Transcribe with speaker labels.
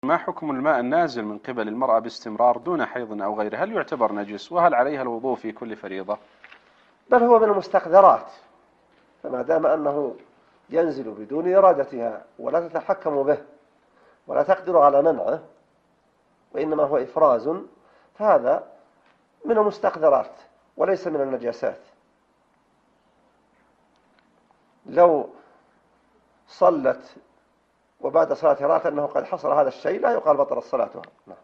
Speaker 1: ما حكم الماء النازل من قبل المرأة باستمرار دون حيض أو غيره؟ هل يعتبر نجس؟ وهل عليها الوضوء في كل فريضة؟
Speaker 2: بل هو من المستقذرات، فما دام أنه ينزل بدون إرادتها ولا تتحكم به ولا تقدر على منعه وإنما هو إفراز، فهذا من المستقذرات وليس من النجاسات. لو صلت وبعد صلاتها رأت أنه قد حصل هذا الشيء لا يقال بطلت صلاتها.